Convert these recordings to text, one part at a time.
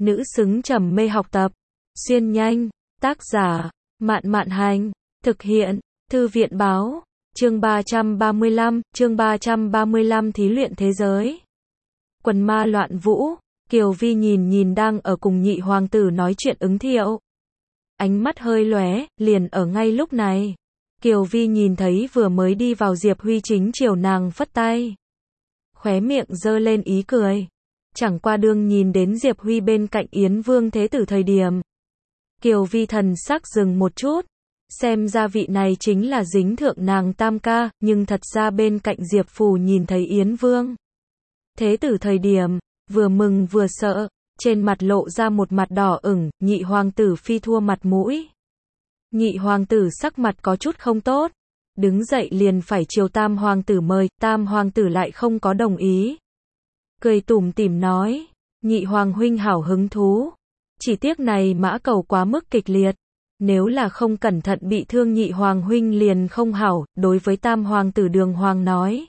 nữ xứng trầm mê học tập. Xuyên nhanh, tác giả, Mạn Mạn Hành, thực hiện, Thư viện Báo, chương 335, thí luyện thế giới. Quần ma loạn vũ, Kiều Vi nhìn đang ở cùng nhị hoàng tử nói chuyện Ứng Thiệu. Ánh mắt hơi lóe, liền ở ngay lúc này. Kiều Vi nhìn thấy vừa mới đi vào Diệp Huy chính chiều nàng phất tay. Khóe miệng giơ lên ý cười. Chẳng qua đương nhìn đến Diệp Huy bên cạnh Yến Vương Thế Tử thời điểm. Kiều Vi thần sắc dừng một chút. Xem ra vị này chính là dính thượng nàng tam ca, nhưng thật ra bên cạnh Diệp Phù nhìn thấy Yến Vương Thế Tử thời điểm, vừa mừng vừa sợ, trên mặt lộ ra một mặt đỏ ửng, nhị hoàng tử phi thua mặt mũi. Nhị hoàng tử sắc mặt có chút không tốt, đứng dậy liền phải chiều tam hoàng tử mời, tam hoàng tử lại không có đồng ý. Cười tủm tỉm nói, nhị hoàng huynh hảo hứng thú, chỉ tiếc này mã cầu quá mức kịch liệt, nếu là không cẩn thận bị thương nhị hoàng huynh liền không hảo, đối với tam hoàng tử Đường Hoàng nói.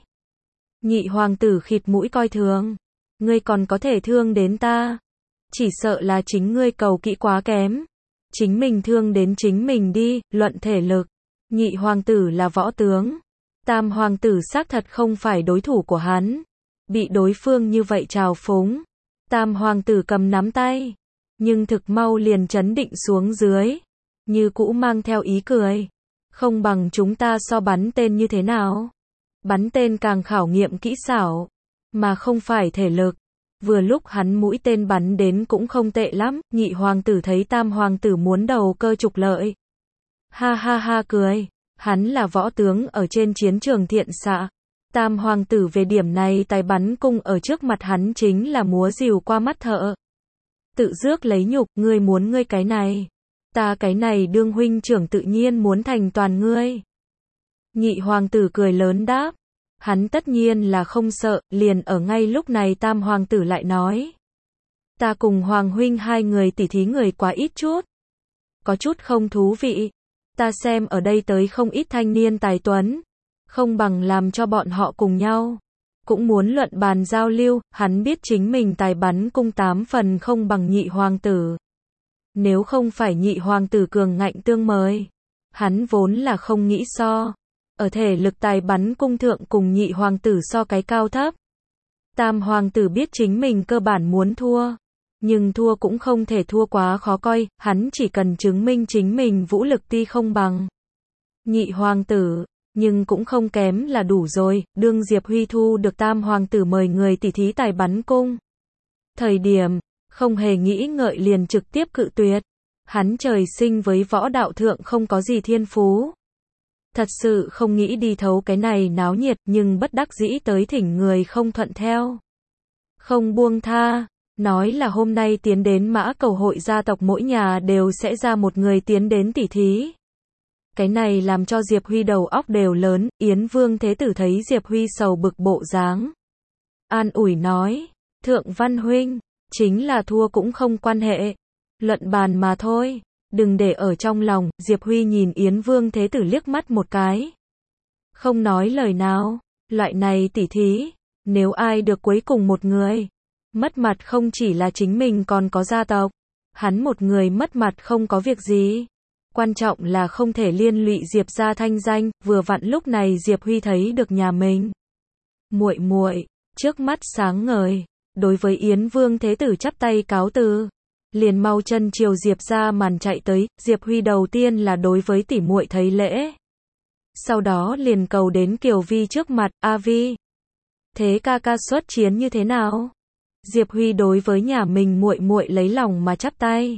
Nhị hoàng tử khịt mũi coi thường, ngươi còn có thể thương đến ta, chỉ sợ là chính ngươi cầu kỹ quá kém, chính mình thương đến chính mình đi, luận thể lực, nhị hoàng tử là võ tướng, tam hoàng tử xác thật không phải đối thủ của hắn, bị đối phương như vậy trào phúng, tam hoàng tử cầm nắm tay, nhưng thực mau liền chấn định xuống dưới, như cũ mang theo ý cười, không bằng chúng ta so bắn tên như thế nào, bắn tên càng khảo nghiệm kỹ xảo, mà không phải thể lực. Vừa lúc hắn mũi tên bắn đến cũng không tệ lắm, nhị hoàng tử thấy tam hoàng tử muốn đầu cơ trục lợi. Ha ha ha cười, hắn là võ tướng ở trên chiến trường thiện xạ. Tam hoàng tử về điểm này tài bắn cung ở trước mặt hắn chính là múa rìu qua mắt thợ. Tự rước lấy nhục, ngươi muốn ngươi cái này. Ta cái này đương huynh trưởng tự nhiên muốn thành toàn ngươi. Nhị hoàng tử cười lớn đáp. Hắn tất nhiên là không sợ, liền ở ngay lúc này tam hoàng tử lại nói. Ta cùng hoàng huynh hai người tỉ thí người quá ít chút. Có chút không thú vị. Ta xem ở đây tới không ít thanh niên tài tuấn. Không bằng làm cho bọn họ cùng nhau. Cũng muốn luận bàn giao lưu, hắn biết chính mình tài bắn cung 8 phần không bằng nhị hoàng tử. Nếu không phải nhị hoàng tử cường ngạnh tương mời. Hắn vốn là không nghĩ so. Ở thể lực tài bắn cung thượng cùng nhị hoàng tử so cái cao thấp. Tam hoàng tử biết chính mình cơ bản muốn thua. Nhưng thua cũng không thể thua quá khó coi, hắn chỉ cần chứng minh chính mình vũ lực tuy không bằng nhị hoàng tử, nhưng cũng không kém là đủ rồi, đương Diệp Huy thu được tam hoàng tử mời người tỉ thí tài bắn cung. Thời điểm, không hề nghĩ ngợi liền trực tiếp cự tuyệt. Hắn trời sinh với võ đạo thượng không có gì thiên phú. Thật sự không nghĩ đi thấu cái này náo nhiệt nhưng bất đắc dĩ tới thỉnh người không thuận theo. Không buông tha, nói là hôm nay tiến đến mã cầu hội gia tộc mỗi nhà đều sẽ ra một người tiến đến tỉ thí. Cái này làm cho Diệp Huy đầu óc đều lớn, Yến Vương Thế Tử thấy Diệp Huy sầu bực bộ dáng. An ủi nói, Thượng Văn huynh, chính là thua cũng không quan hệ. Luận bàn mà thôi. Đừng để ở trong lòng, Diệp Huy nhìn Yến Vương Thế Tử liếc mắt một cái. Không nói lời nào, loại này tỉ thí, nếu ai được cuối cùng một người, mất mặt không chỉ là chính mình còn có gia tộc, hắn một người mất mặt không có việc gì. Quan trọng là không thể liên lụy Diệp gia thanh danh, vừa vặn lúc này Diệp Huy thấy được nhà mình. Muội muội, trước mắt sáng ngời, đối với Yến Vương Thế Tử chắp tay cáo từ. Liền mau chân chiều Diệp ra màn chạy tới, Diệp Huy đầu tiên là đối với tỷ muội thấy lễ. Sau đó liền cầu đến Kiều Vi trước mặt, A Vi. Thế ca ca xuất chiến như thế nào? Diệp Huy đối với nhà mình muội muội lấy lòng mà chắp tay.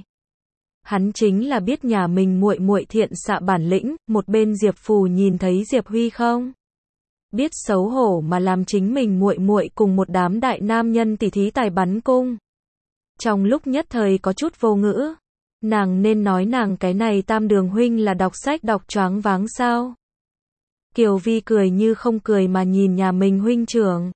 Hắn chính là biết nhà mình muội muội thiện xạ bản lĩnh, một bên Diệp Phù nhìn thấy Diệp Huy không? Biết xấu hổ mà làm chính mình muội muội cùng một đám đại nam nhân tỉ thí tài bắn cung. Trong lúc nhất thời có chút vô ngữ, nàng nên nói nàng cái này tam đường huynh là đọc sách đọc choáng váng sao? Kiều Vi cười như không cười mà nhìn nhà mình huynh trưởng.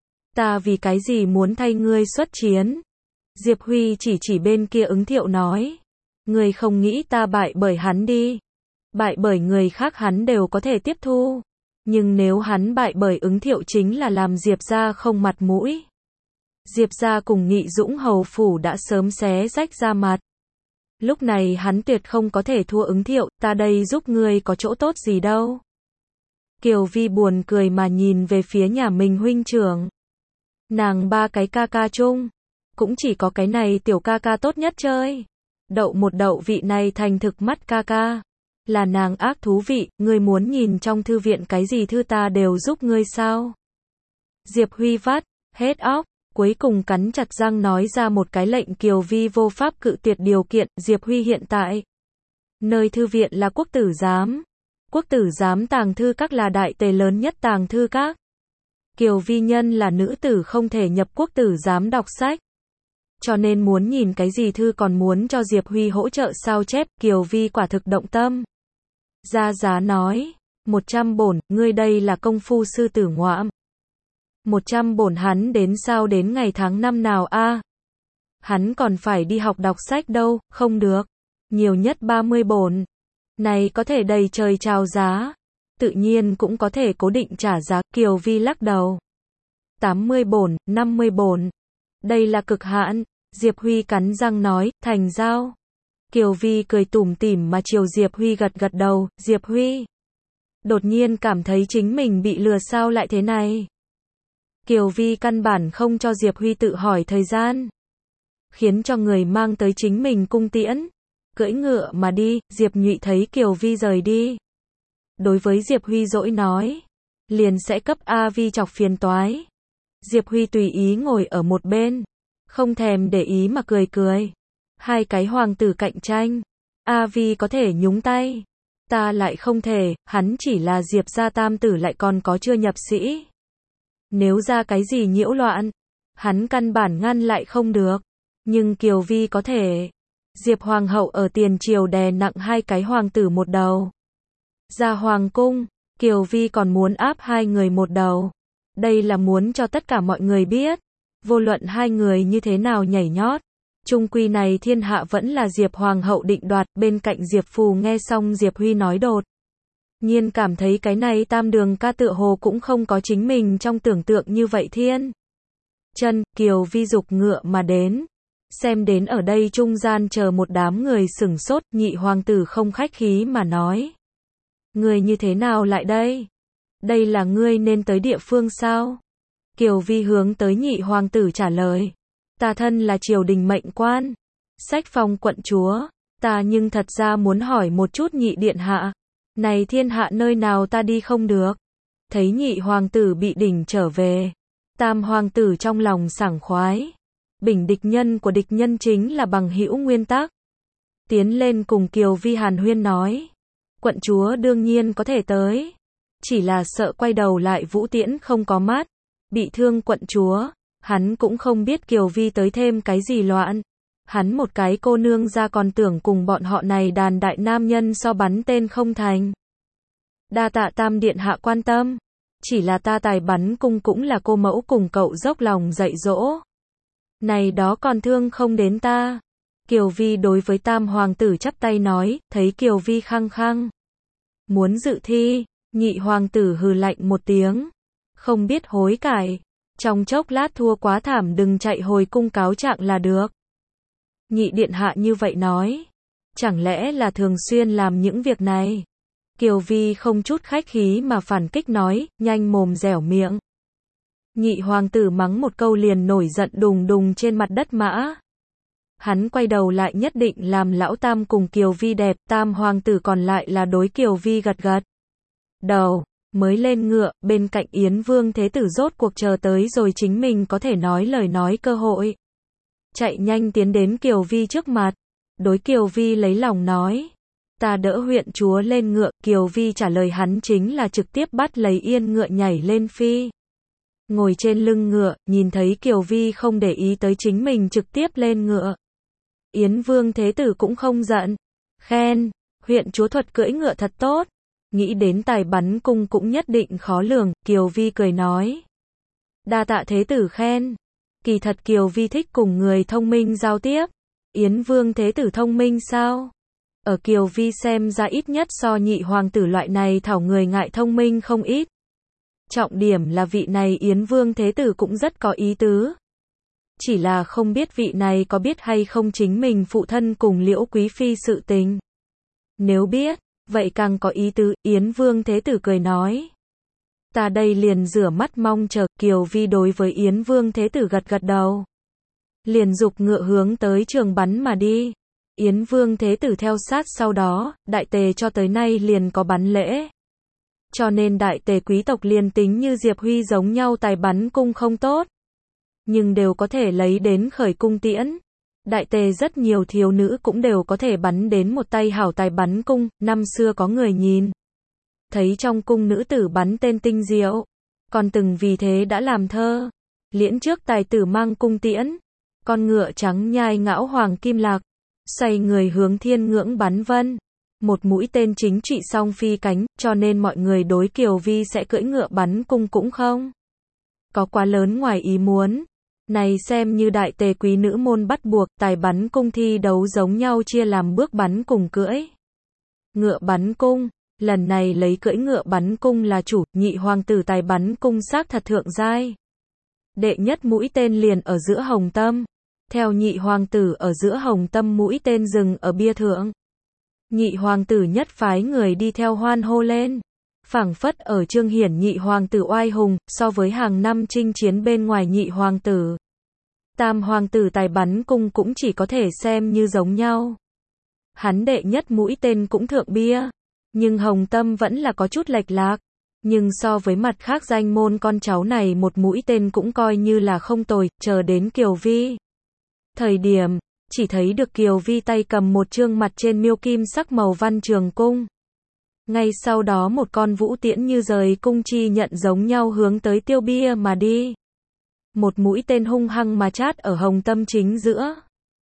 Ta vì cái gì muốn thay ngươi xuất chiến? Diệp Huy chỉ bên kia Ứng Thiệu nói. Ngươi không nghĩ ta bại bởi hắn đi. Bại bởi người khác hắn đều có thể tiếp thu. Nhưng nếu hắn bại bởi Ứng Thiệu chính là làm Diệp ra không mặt mũi. Diệp gia cùng Nghị Dũng hầu phủ đã sớm xé rách ra mặt. Lúc này hắn tuyệt không có thể thua Ứng Thiệu, ta đây giúp ngươi có chỗ tốt gì đâu. Kiều Vi buồn cười mà nhìn về phía nhà mình huynh trưởng. Nàng ba cái ca ca chung, cũng chỉ có cái này tiểu ca ca tốt nhất chơi. Đậu một đậu vị này thành thực mắt ca ca. Là nàng ác thú vị, ngươi muốn nhìn trong thư viện cái gì thư ta đều giúp ngươi sao? Diệp Huy vắt hết óc, cuối cùng cắn chặt răng nói ra một cái lệnh Kiều Vi vô pháp cự tuyệt điều kiện. Diệp Huy hiện tại nơi thư viện là quốc tử giám. Quốc tử giám tàng thư các là đại tề lớn nhất tàng thư các. Kiều Vi nhân là nữ tử không thể nhập quốc tử giám đọc sách. Cho nên muốn nhìn cái gì thư còn muốn cho Diệp Huy hỗ trợ sao chép. Kiều Vi quả thực động tâm. Ra giá nói, 100 bổn, ngươi đây là công phu sư tử ngoạm. 100 bổn hắn đến sao đến ngày tháng năm nào a? Hắn còn phải đi học đọc sách đâu, không được. Nhiều nhất 30 bổn. Này có thể đầy trời chào giá. Tự nhiên cũng có thể cố định trả giá. Kiều Vi lắc đầu. 80 bổn, 50 bổn. Đây là cực hạn. Diệp Huy cắn răng nói, thành giao. Kiều Vi cười tủm tỉm mà chiều Diệp Huy gật gật đầu. Diệp Huy đột nhiên cảm thấy chính mình bị lừa sao lại thế này. Kiều Vi căn bản không cho Diệp Huy tự hỏi thời gian. Khiến cho người mang tới chính mình cung tiễn. Cưỡi ngựa mà đi. Diệp Nhụy thấy Kiều Vi rời đi. Đối với Diệp Huy dỗi nói. Liền sẽ cấp A Vi chọc phiền toái. Diệp Huy tùy ý ngồi ở một bên. Không thèm để ý mà cười cười. Hai cái hoàng tử cạnh tranh. A Vi có thể nhúng tay. Ta lại không thể, hắn chỉ là Diệp gia tam tử lại còn có chưa nhập sĩ. Nếu ra cái gì nhiễu loạn, hắn căn bản ngăn lại không được. Nhưng Kiều Vi có thể. Diệp hoàng hậu ở tiền triều đè nặng hai cái hoàng tử một đầu. Ra hoàng cung, Kiều Vi còn muốn áp hai người một đầu. Đây là muốn cho tất cả mọi người biết. Vô luận hai người như thế nào nhảy nhót. Chung quy này thiên hạ vẫn là Diệp hoàng hậu định đoạt. Bên cạnh Diệp Phù nghe xong Diệp Huy nói đột nhiên cảm thấy cái này tam đường ca tựa hồ cũng không có chính mình trong tưởng tượng như vậy thiên. Chân, Kiều Vi dục ngựa mà đến. Xem đến ở đây trung gian chờ một đám người sửng sốt. Nhị hoàng tử không khách khí mà nói. Người như thế nào lại đây? Đây là ngươi nên tới địa phương sao? Kiều Vi hướng tới nhị hoàng tử trả lời. Ta thân là triều đình mệnh quan. Sách phong quận chúa. Ta nhưng thật ra muốn hỏi một chút nhị điện hạ. Này thiên hạ nơi nào ta đi không được? Thấy nhị hoàng tử bị đỉnh trở về. Tam hoàng tử trong lòng sảng khoái. Bình địch nhân của địch nhân chính là bằng hữu nguyên tắc. Tiến lên cùng Kiều Vi hàn huyên nói. Quận chúa đương nhiên có thể tới. Chỉ là sợ quay đầu lại Vũ Tiễn không có mắt. Bị thương quận chúa. Hắn cũng không biết Kiều Vi tới thêm cái gì loạn. Hắn một cái cô nương ra còn tưởng cùng bọn họ này đàn đại nam nhân so bắn tên không thành. Đa tạ tam điện hạ quan tâm. Chỉ là ta tài bắn cung cũng là cô mẫu cùng cậu dốc lòng dạy dỗ. Này đó còn thương không đến ta. Kiều Vi đối với tam hoàng tử chắp tay nói. Thấy Kiều Vi khăng khăng muốn dự thi. Nhị hoàng tử hừ lạnh một tiếng. Không biết hối cải. Trong chốc lát thua quá thảm đừng chạy hồi cung cáo trạng là được. Nhị điện hạ như vậy nói. Chẳng lẽ là thường xuyên làm những việc này? Kiều Vi không chút khách khí mà phản kích nói, nhanh mồm dẻo miệng. Nhị hoàng tử mắng một câu liền nổi giận đùng đùng trên mặt đất mã. Hắn quay đầu lại nhất định làm lão tam cùng Kiều Vi đẹp, tam hoàng tử còn lại là đối Kiều Vi gật gật đầu. Mới lên ngựa, bên cạnh Yến Vương Thế Tử rốt cuộc chờ tới rồi chính mình có thể nói lời nói cơ hội. Chạy nhanh tiến đến Kiều Vi trước mặt. Đối Kiều Vi lấy lòng nói. Ta đỡ huyện chúa lên ngựa. Kiều Vi trả lời hắn chính là trực tiếp bắt lấy yên ngựa nhảy lên phi. Ngồi trên lưng ngựa, nhìn thấy Kiều Vi không để ý tới chính mình trực tiếp lên ngựa. Yến Vương Thế Tử cũng không giận. Khen, huyện chúa thuật cưỡi ngựa thật tốt. Nghĩ đến tài bắn cung cũng nhất định khó lường. Kiều Vi cười nói. Đa tạ Thế Tử khen. Kỳ thật Kiều Vi thích cùng người thông minh giao tiếp. Yến Vương Thế Tử thông minh sao? Ở Kiều Vi xem ra ít nhất so nhị hoàng tử loại này thảo người ngại thông minh không ít. Trọng điểm là vị này Yến Vương Thế Tử cũng rất có ý tứ. chỉ là không biết vị này có biết hay không chính mình phụ thân cùng Liễu Quý Phi sự tình. Nếu biết, vậy càng có ý tứ, Yến Vương Thế Tử cười nói. Ta đây liền rửa mắt mong chờ. Kiều Vi đối với Yến Vương Thế Tử gật gật đầu. Liền dục ngựa hướng tới trường bắn mà đi. Yến Vương Thế Tử theo sát sau đó, đại tề cho tới nay liền có bắn lễ. Cho nên đại tề quý tộc liền tính như Diệp Huy giống nhau tài bắn cung không tốt, nhưng đều có thể lấy đến khởi cung tiễn. Đại tề rất nhiều thiếu nữ cũng đều có thể bắn đến một tay hảo tài bắn cung. Năm xưa có người nhìn thấy trong cung nữ tử bắn tên tinh diệu, còn từng vì thế đã làm thơ. Liễn trước tài tử mang cung tiễn, con ngựa trắng nhai ngão hoàng kim lạc, xoay người hướng thiên ngưỡng bắn vân. Một mũi tên chính trị song phi cánh, cho nên mọi người đối Kiều Vi sẽ cưỡi ngựa bắn cung cũng không có quá lớn ngoài ý muốn. Này xem như đại tề quý nữ môn bắt buộc, tài bắn cung thi đấu giống nhau chia làm bước bắn cùng cưỡi ngựa bắn cung. Lần này lấy cưỡi ngựa bắn cung là chủ, nhị hoàng tử tài bắn cung xác thật thượng giai. Đệ nhất mũi tên liền ở giữa hồng tâm. Theo nhị hoàng tử ở giữa hồng tâm mũi tên dừng ở bia thượng. Nhị hoàng tử nhất phái người đi theo hoan hô lên. Phảng phất ở trương hiển nhị hoàng tử oai hùng, so với hàng năm chinh chiến bên ngoài nhị hoàng tử. Tam hoàng tử tài bắn cung cũng chỉ có thể xem như giống nhau. Hắn đệ nhất mũi tên cũng thượng bia. Nhưng hồng tâm vẫn là có chút lệch lạc. Nhưng so với mặt khác danh môn con cháu này một mũi tên cũng coi như là không tồi, chờ đến Kiều Vi. Thời điểm, chỉ thấy được Kiều Vi tay cầm một chương mặt trên miêu kim sắc màu văn trường cung. Ngay sau đó một con vũ tiễn như rời cung chi nhận giống nhau hướng tới tiêu bia mà đi. Một mũi tên hung hăng mà chát ở hồng tâm chính giữa.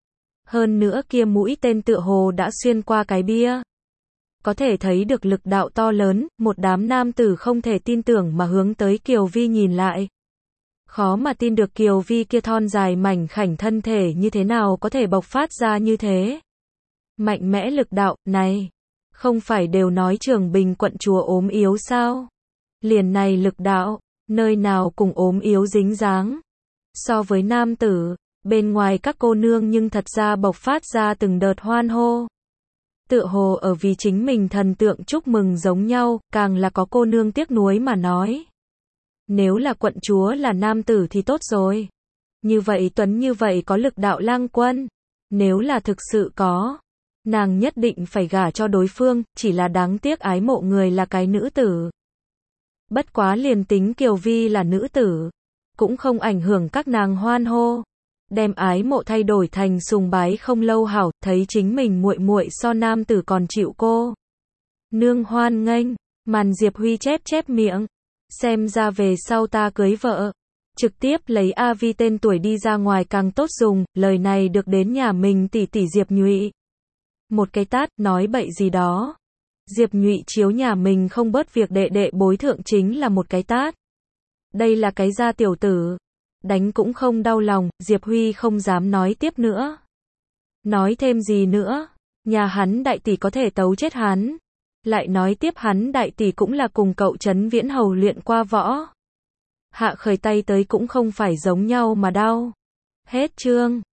Hơn nữa kia mũi tên tựa hồ đã xuyên qua cái bia. Có thể thấy được lực đạo to lớn, một đám nam tử không thể tin tưởng mà hướng tới Kiều Vi nhìn lại. Khó mà tin được Kiều Vi kia thon dài mảnh khảnh thân thể như thế nào có thể bộc phát ra như thế. Mạnh mẽ lực đạo, này, không phải đều nói Trường Bình quận chúa ốm yếu sao? Liền này lực đạo, nơi nào cùng ốm yếu dính dáng. So với nam tử, bên ngoài các cô nương nhưng thật ra bộc phát ra từng đợt hoan hô. Tựa hồ ở vì chính mình thần tượng chúc mừng giống nhau, càng là có cô nương tiếc nuối mà nói. Nếu là quận chúa là nam tử thì tốt rồi. Như vậy Tuấn như vậy có lực đạo lang quân. Nếu là thực sự có, nàng nhất định phải gả cho đối phương, chỉ là đáng tiếc ái mộ người là cái nữ tử. Bất quá liền tính Kiều Vi là nữ tử, cũng không ảnh hưởng các nàng hoan hô. Đem ái mộ thay đổi thành sùng bái không lâu hảo, thấy chính mình muội muội so nam tử còn chịu cô nương hoan nghênh. Màn Diệp Huy chép chép miệng. Xem ra về sau ta cưới vợ, trực tiếp lấy A Vi tên tuổi đi ra ngoài càng tốt dùng. Lời này được đến nhà mình tỷ tỷ Diệp Nhụy một cái tát, nói bậy gì đó. Diệp Nhụy chiếu nhà mình không bớt việc đệ đệ bối thượng chính là một cái tát. Đây là cái gia tiểu tử, đánh cũng không đau lòng. Diệp Huy không dám nói tiếp nữa. Nói thêm gì nữa, nhà hắn đại tỷ có thể tấu chết hắn. Lại nói tiếp hắn đại tỷ cũng là cùng cậu Trấn Viễn Hầu luyện qua võ. Hạ khởi tay tới cũng không phải giống nhau mà đau. Hết chương.